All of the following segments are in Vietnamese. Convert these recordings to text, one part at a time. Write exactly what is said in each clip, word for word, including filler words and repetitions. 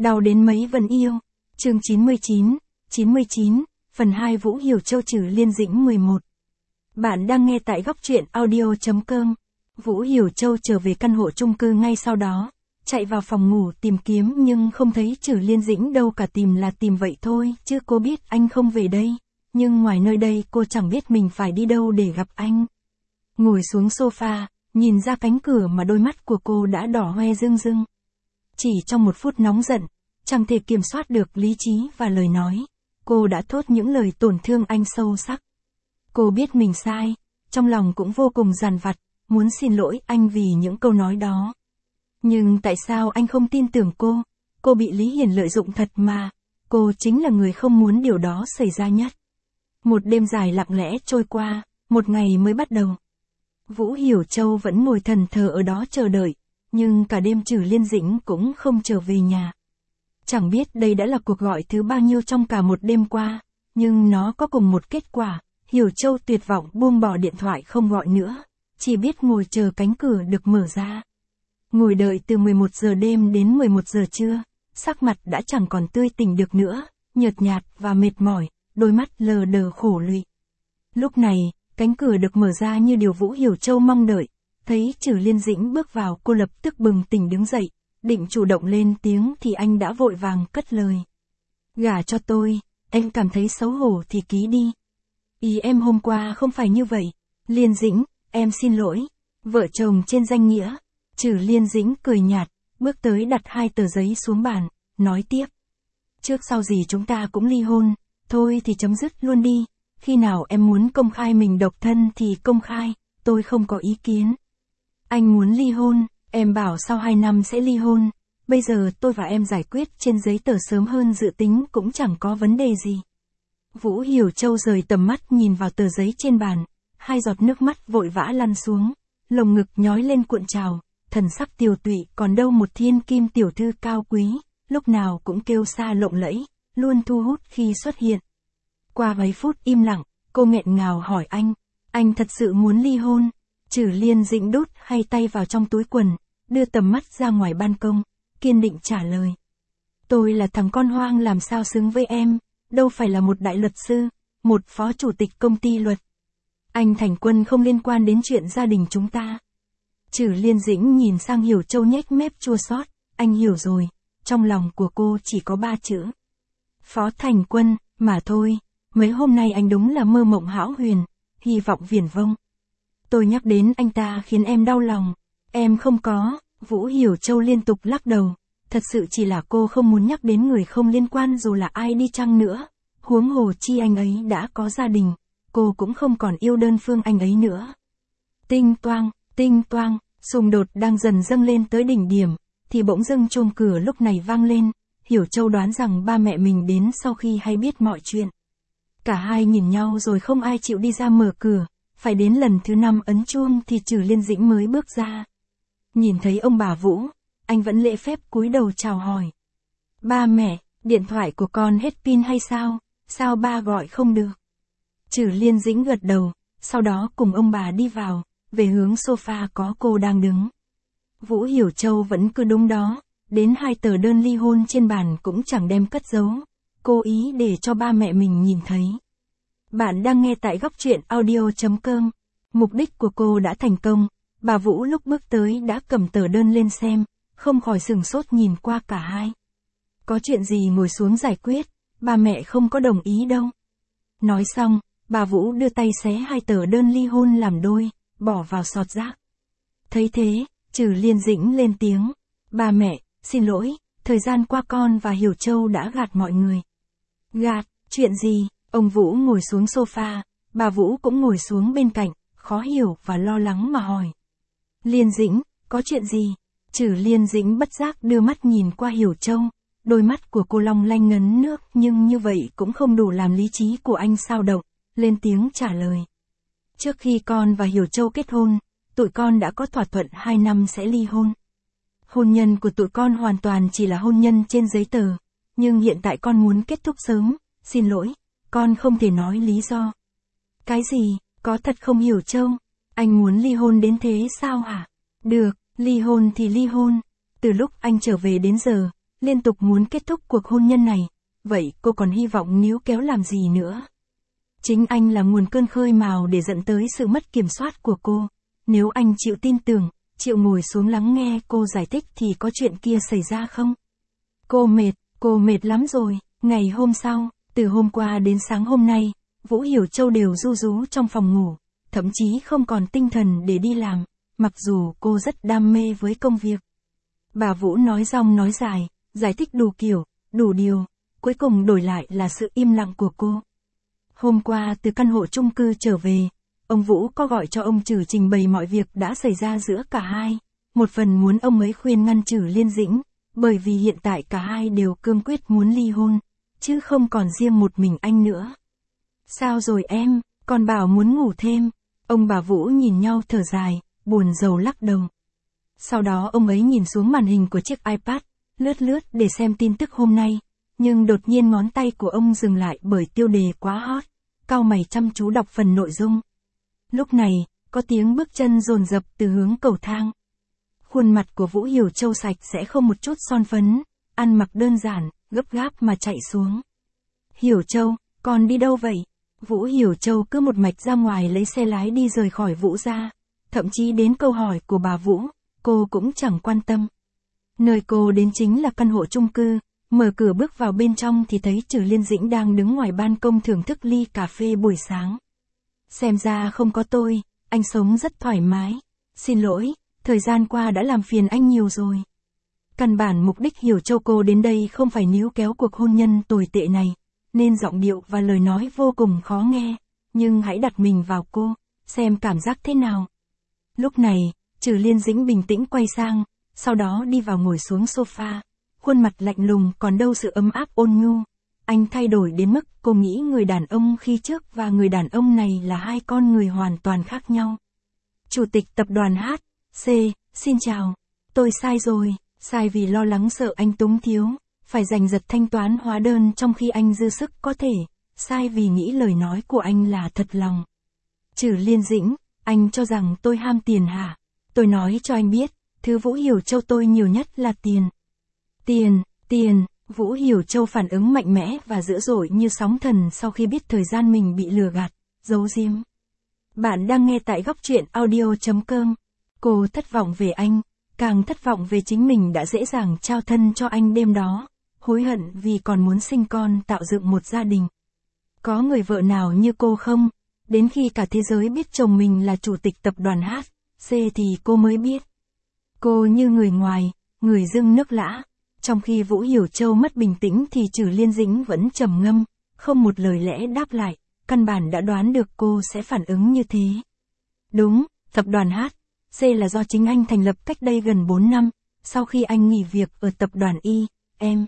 Đau đến mấy vẫn yêu. Chương chín mươi chín, chín mươi chín, phần hai Vũ Hiểu Châu trừ Liên Dĩnh mười một. Bạn đang nghe tại góc truyện audio chấm com. Vũ Hiểu Châu trở về căn hộ chung cư ngay sau đó, chạy vào phòng ngủ tìm kiếm nhưng không thấy trừ Liên Dĩnh đâu cả, tìm là tìm vậy thôi, chứ cô biết anh không về đây. Nhưng ngoài nơi đây cô chẳng biết mình phải đi đâu để gặp anh. Ngồi xuống sofa, nhìn ra cánh cửa mà đôi mắt của cô đã đỏ hoe rưng rưng. Chỉ trong một phút nóng giận, chẳng thể kiểm soát được lý trí và lời nói, cô đã thốt những lời tổn thương anh sâu sắc. Cô biết mình sai, trong lòng cũng vô cùng dằn vặt, muốn xin lỗi anh vì những câu nói đó. Nhưng tại sao anh không tin tưởng cô? Cô bị Lý Hiền lợi dụng thật mà, cô chính là người không muốn điều đó xảy ra nhất. Một đêm dài lặng lẽ trôi qua, một ngày mới bắt đầu. Vũ Hiểu Châu vẫn ngồi thẫn thờ ở đó chờ đợi, nhưng cả đêm trừ Liên Dĩnh cũng không trở về nhà. Chẳng biết đây đã là cuộc gọi thứ bao nhiêu trong cả một đêm qua, nhưng nó có cùng một kết quả. Hiểu Châu tuyệt vọng buông bỏ điện thoại không gọi nữa, chỉ biết ngồi chờ cánh cửa được mở ra. Ngồi đợi từ mười một giờ đêm đến mười một giờ trưa, sắc mặt đã chẳng còn tươi tỉnh được nữa, nhợt nhạt và mệt mỏi, đôi mắt lờ đờ khổ lụy. Lúc này, cánh cửa được mở ra như điều Vũ Hiểu Châu mong đợi, thấy trừ Liên Dĩnh bước vào, cô lập tức bừng tỉnh đứng dậy, định chủ động lên tiếng thì anh đã vội vàng cất lời. Gả cho tôi, em cảm thấy xấu hổ thì ký đi. Ý em hôm qua không phải như vậy. Liên Dĩnh, em xin lỗi. Vợ chồng trên danh nghĩa. Trừ Liên Dĩnh cười nhạt, bước tới đặt hai tờ giấy xuống bàn, nói tiếp. Trước sau gì chúng ta cũng ly hôn, thôi thì chấm dứt luôn đi. Khi nào em muốn công khai mình độc thân thì công khai, tôi không có ý kiến. Anh muốn ly hôn, em bảo sau hai năm sẽ ly hôn. Bây giờ tôi và em giải quyết trên giấy tờ sớm hơn dự tính cũng chẳng có vấn đề gì. Vũ Hiểu Châu rời tầm mắt nhìn vào tờ giấy trên bàn, hai giọt nước mắt vội vã lăn xuống, lồng ngực nhói lên cuộn trào, thần sắc tiều tụy, còn đâu một thiên kim tiểu thư cao quý, lúc nào cũng kêu sa lộng lẫy, luôn thu hút khi xuất hiện. Qua mấy phút im lặng, cô nghẹn ngào hỏi anh, anh thật sự muốn ly hôn? Trừ Liên Dĩnh đút hai tay vào trong túi quần, đưa tầm mắt ra ngoài ban công, kiên định trả lời. Tôi là thằng con hoang làm sao xứng với em, đâu phải là một đại luật sư, một phó chủ tịch công ty luật. Anh Thành Quân không liên quan đến chuyện gia đình chúng ta. Trừ Liên Dĩnh nhìn sang Hiểu Châu nhếch mép chua xót, anh hiểu rồi, trong lòng của cô chỉ có ba chữ. Phó Thành Quân, mà thôi, mấy hôm nay anh đúng là mơ mộng hão huyền, hy vọng viển vông. Tôi nhắc đến anh ta khiến em đau lòng, em không có. Vũ Hiểu Châu liên tục lắc đầu, thật sự chỉ là cô không muốn nhắc đến người không liên quan dù là ai đi chăng nữa, huống hồ chi anh ấy đã có gia đình, cô cũng không còn yêu đơn phương anh ấy nữa. Tinh toang, tinh toang, xung đột đang dần dâng lên tới đỉnh điểm, thì bỗng dưng chuông cửa lúc này vang lên, Hiểu Châu đoán rằng ba mẹ mình đến sau khi hay biết mọi chuyện. Cả hai nhìn nhau rồi không ai chịu đi ra mở cửa, phải đến lần thứ năm ấn chuông thì trừ Liên Dĩnh mới bước ra. Nhìn thấy ông bà Vũ, anh vẫn lễ phép cúi đầu chào hỏi. Ba mẹ, điện thoại của con hết pin hay sao? Sao ba gọi không được? Trừ Liên Dĩnh gật đầu, sau đó cùng ông bà đi vào, về hướng sofa có cô đang đứng. Vũ Hiểu Châu vẫn cứ đúng đó, đến hai tờ đơn ly hôn trên bàn cũng chẳng đem cất giấu, cố ý để cho ba mẹ mình nhìn thấy. Bạn đang nghe tại góc truyện audio chấm com. Mục đích của cô đã thành công. Bà Vũ lúc bước tới đã cầm tờ đơn lên xem, không khỏi sửng sốt nhìn qua cả hai. Có chuyện gì ngồi xuống giải quyết, ba mẹ không có đồng ý đâu. Nói xong, bà Vũ đưa tay xé hai tờ đơn ly hôn làm đôi, bỏ vào sọt rác. Thấy thế, trừ Liên Dĩnh lên tiếng. Ba mẹ, xin lỗi, thời gian qua con và Hiểu Châu đã gạt mọi người. Gạt, chuyện gì? Ông Vũ ngồi xuống sofa, bà Vũ cũng ngồi xuống bên cạnh, khó hiểu và lo lắng mà hỏi. Liên Dĩnh, có chuyện gì? Trừ Liên Dĩnh bất giác đưa mắt nhìn qua Hiểu Châu, đôi mắt của cô long lanh ngấn nước nhưng như vậy cũng không đủ làm lý trí của anh xao động, lên tiếng trả lời. Trước khi con và Hiểu Châu kết hôn, tụi con đã có thỏa thuận hai năm sẽ ly hôn. Hôn nhân của tụi con hoàn toàn chỉ là hôn nhân trên giấy tờ, nhưng hiện tại con muốn kết thúc sớm, xin lỗi, con không thể nói lý do. Cái gì, có thật không Hiểu Châu? Anh muốn ly hôn đến thế sao hả? Được, ly hôn thì ly hôn. Từ lúc anh trở về đến giờ, liên tục muốn kết thúc cuộc hôn nhân này, vậy cô còn hy vọng níu kéo làm gì nữa? Chính anh là nguồn cơn khơi mào để dẫn tới sự mất kiểm soát của cô. Nếu anh chịu tin tưởng, chịu ngồi xuống lắng nghe cô giải thích thì có chuyện kia xảy ra không? Cô mệt, cô mệt lắm rồi. Ngày hôm sau, từ hôm qua đến sáng hôm nay, Vũ Hiểu Châu đều ru rú trong phòng ngủ, thậm chí không còn tinh thần để đi làm, mặc dù cô rất đam mê với công việc. Bà Vũ nói dong nói dài, giải thích đủ kiểu, đủ điều, cuối cùng đổi lại là sự im lặng của cô. Hôm qua từ căn hộ chung cư trở về, ông Vũ có gọi cho ông Trử trình bày mọi việc đã xảy ra giữa cả hai, một phần muốn ông ấy khuyên ngăn Trử Liên Dĩnh, bởi vì hiện tại cả hai đều cương quyết muốn ly hôn, chứ không còn riêng một mình anh nữa. Sao rồi em, còn bảo muốn ngủ thêm, ông bà Vũ nhìn nhau thở dài, buồn rầu lắc đầu. Sau đó ông ấy nhìn xuống màn hình của chiếc iPad, lướt lướt để xem tin tức hôm nay, nhưng đột nhiên ngón tay của ông dừng lại bởi tiêu đề quá hot, cau mày chăm chú đọc phần nội dung. Lúc này, có tiếng bước chân dồn dập từ hướng cầu thang. Khuôn mặt của Vũ Hiểu Châu sạch sẽ không một chút son phấn, ăn mặc đơn giản, gấp gáp mà chạy xuống. Hiểu Châu, con đi đâu vậy? Vũ Hiểu Châu cứ một mạch ra ngoài lấy xe lái đi rời khỏi Vũ gia, thậm chí đến câu hỏi của bà Vũ, cô cũng chẳng quan tâm. Nơi cô đến chính là căn hộ chung cư, mở cửa bước vào bên trong thì thấy Trử Liên Dĩnh đang đứng ngoài ban công thưởng thức ly cà phê buổi sáng. Xem ra không có tôi, anh sống rất thoải mái. Xin lỗi, thời gian qua đã làm phiền anh nhiều rồi. Căn bản mục đích Hiểu Châu cô đến đây không phải níu kéo cuộc hôn nhân tồi tệ này, nên giọng điệu và lời nói vô cùng khó nghe, nhưng hãy đặt mình vào cô, xem cảm giác thế nào. Lúc này, Trử Liên Dĩnh bình tĩnh quay sang, sau đó đi vào ngồi xuống sofa, khuôn mặt lạnh lùng còn đâu sự ấm áp ôn nhu. Anh thay đổi đến mức cô nghĩ người đàn ông khi trước và người đàn ông này là hai con người hoàn toàn khác nhau. Chủ tịch tập đoàn hát xê, xin chào. Tôi sai rồi, sai vì lo lắng sợ anh túng thiếu, phải giành giật thanh toán hóa đơn trong khi anh dư sức có thể, sai vì nghĩ lời nói của anh là thật lòng. Trử Liên Dĩnh, anh cho rằng tôi ham tiền hả? Tôi nói cho anh biết, thứ Vũ Hiểu Châu tôi nhiều nhất là tiền. Tiền, tiền, Vũ Hiểu Châu phản ứng mạnh mẽ và dữ dội như sóng thần sau khi biết thời gian mình bị lừa gạt, giấu giếm. Bạn đang nghe tại góc truyện audio chấm com. Cô thất vọng về anh, càng thất vọng về chính mình đã dễ dàng trao thân cho anh đêm đó, hối hận vì còn muốn sinh con tạo dựng một gia đình. Có người vợ nào như cô không? Đến khi cả thế giới biết chồng mình là chủ tịch tập đoàn hát xê thì cô mới biết. Cô như người ngoài, người dưng nước lã. Trong khi Vũ Hiểu Châu mất bình tĩnh thì Trử Liên Dĩnh vẫn trầm ngâm, không một lời lẽ đáp lại, căn bản đã đoán được cô sẽ phản ứng như thế. Đúng, tập đoàn hát xê là do chính anh thành lập cách đây gần bốn năm, sau khi anh nghỉ việc ở tập đoàn I, em,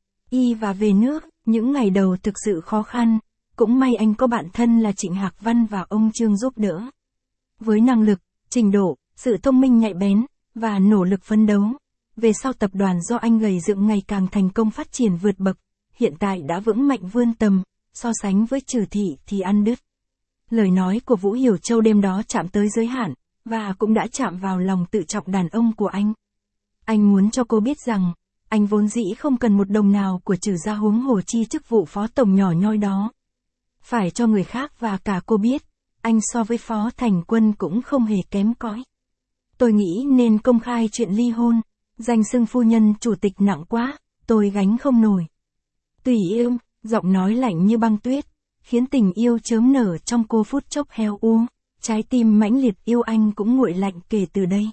I và về nước, những ngày đầu thực sự khó khăn, cũng may anh có bạn thân là Trịnh Hạc Văn và ông Trương giúp đỡ. Với năng lực, trình độ, sự thông minh nhạy bén, và nỗ lực phấn đấu, về sau tập đoàn do anh gầy dựng ngày càng thành công phát triển vượt bậc, hiện tại đã vững mạnh vươn tầm, so sánh với Trử thị thì ăn đứt. Lời nói của Vũ Hiểu Châu đêm đó chạm tới giới hạn, và cũng đã chạm vào lòng tự trọng đàn ông của anh. Anh muốn cho cô biết rằng, anh vốn dĩ không cần một đồng nào của Trử gia huống hồ chi chức vụ phó tổng nhỏ nhoi đó. Phải cho người khác và cả cô biết, anh so với Phó Thành Quân cũng không hề kém cỏi. Tôi nghĩ nên công khai chuyện ly hôn, danh xưng phu nhân chủ tịch nặng quá, tôi gánh không nổi. Tùy yêu, giọng nói lạnh như băng tuyết, khiến tình yêu chớm nở trong cô phút chốc heo u, trái tim mãnh liệt yêu anh cũng nguội lạnh kể từ đây.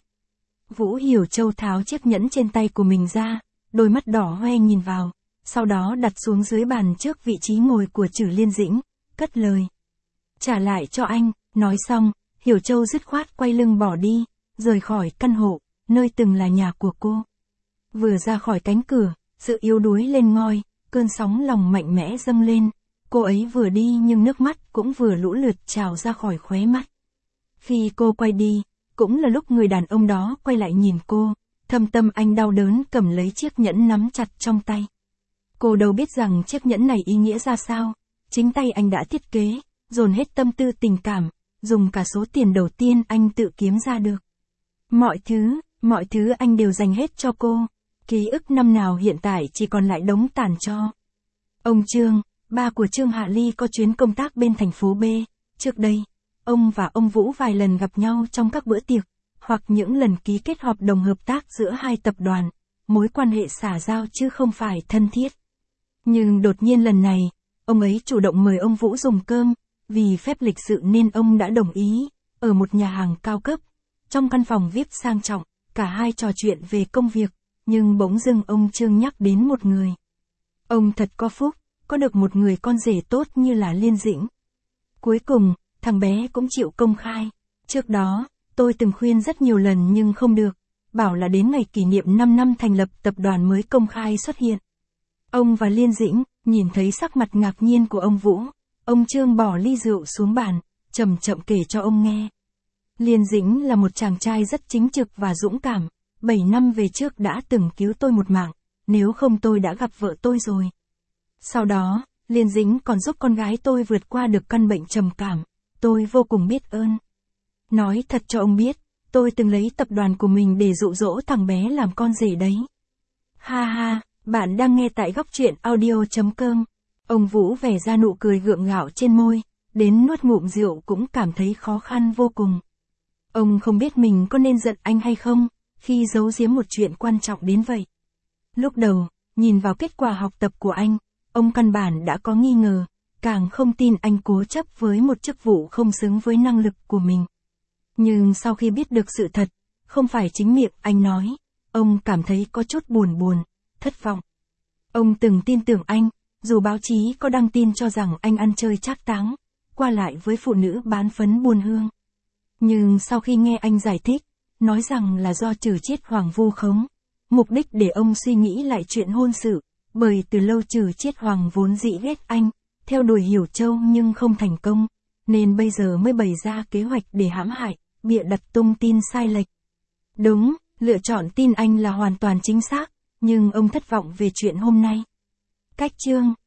Vũ Hiểu Châu tháo chiếc nhẫn trên tay của mình ra, đôi mắt đỏ hoe nhìn vào, sau đó đặt xuống dưới bàn trước vị trí ngồi của Trử Liên Dĩnh, cất lời. Trả lại cho anh, nói xong, Hiểu Châu dứt khoát quay lưng bỏ đi, rời khỏi căn hộ, nơi từng là nhà của cô. Vừa ra khỏi cánh cửa, sự yếu đuối lên ngôi, cơn sóng lòng mạnh mẽ dâng lên, cô ấy vừa đi nhưng nước mắt cũng vừa lũ lượt trào ra khỏi khóe mắt. Khi cô quay đi, cũng là lúc người đàn ông đó quay lại nhìn cô, thâm tâm anh đau đớn cầm lấy chiếc nhẫn nắm chặt trong tay. Cô đâu biết rằng chiếc nhẫn này ý nghĩa ra sao, chính tay anh đã thiết kế, dồn hết tâm tư tình cảm, dùng cả số tiền đầu tiên anh tự kiếm ra được. Mọi thứ, mọi thứ anh đều dành hết cho cô, Ký ức năm nào hiện tại chỉ còn lại đống tàn tro. Ông Trương, ba của Trương Hạ Ly có chuyến công tác bên thành phố B. Trước đây, ông và ông Vũ vài lần gặp nhau trong các bữa tiệc, hoặc những lần ký kết hợp đồng hợp tác giữa hai tập đoàn, mối quan hệ xã giao chứ không phải thân thiết. Nhưng đột nhiên lần này, ông ấy chủ động mời ông Vũ dùng cơm, vì phép lịch sự nên ông đã đồng ý, ở một nhà hàng cao cấp, trong căn phòng vi ai pi sang trọng, cả hai trò chuyện về công việc, nhưng bỗng dưng ông Trương nhắc đến một người. Ông thật có phúc, có được một người con rể tốt như là Liên Dĩnh. Cuối cùng, thằng bé cũng chịu công khai. Trước đó, tôi từng khuyên rất nhiều lần nhưng không được, bảo là đến ngày kỷ niệm năm năm thành lập tập đoàn mới công khai xuất hiện. Ông và Liên Dĩnh, nhìn thấy sắc mặt ngạc nhiên của ông Vũ, ông Trương bỏ ly rượu xuống bàn, chậm chậm kể cho ông nghe. Liên Dĩnh là một chàng trai rất chính trực và dũng cảm, bảy năm về trước đã từng cứu tôi một mạng, nếu không tôi đã gặp vợ tôi rồi. Sau đó, Liên Dĩnh còn giúp con gái tôi vượt qua được căn bệnh trầm cảm, tôi vô cùng biết ơn. Nói thật cho ông biết, tôi từng lấy tập đoàn của mình để dụ dỗ thằng bé làm con rể đấy. Ha ha, bạn đang nghe tại góc truyện audio chấm com. Ông Vũ vẻ ra nụ cười gượng gạo trên môi, đến nuốt ngụm rượu cũng cảm thấy khó khăn vô cùng. Ông không biết mình có nên giận anh hay không, khi giấu giếm một chuyện quan trọng đến vậy. Lúc đầu, nhìn vào kết quả học tập của anh, ông căn bản đã có nghi ngờ, càng không tin anh cố chấp với một chức vụ không xứng với năng lực của mình. Nhưng sau khi biết được sự thật, không phải chính miệng anh nói, ông cảm thấy có chút buồn buồn, thất vọng. Ông từng tin tưởng anh, dù báo chí có đăng tin cho rằng anh ăn chơi trác táng, qua lại với phụ nữ bán phấn buôn hương. Nhưng sau khi nghe anh giải thích, nói rằng là do Trừ Chiết Hoàng vu khống, mục đích để ông suy nghĩ lại chuyện hôn sự, bởi từ lâu Trừ Chiết Hoàng vốn dĩ ghét anh, theo đuổi Hiểu Châu nhưng không thành công, nên bây giờ mới bày ra kế hoạch để hãm hại, bịa đặt tung tin sai lệch. Đúng, lựa chọn tin anh là hoàn toàn chính xác, nhưng ông thất vọng về chuyện hôm nay. Cách chương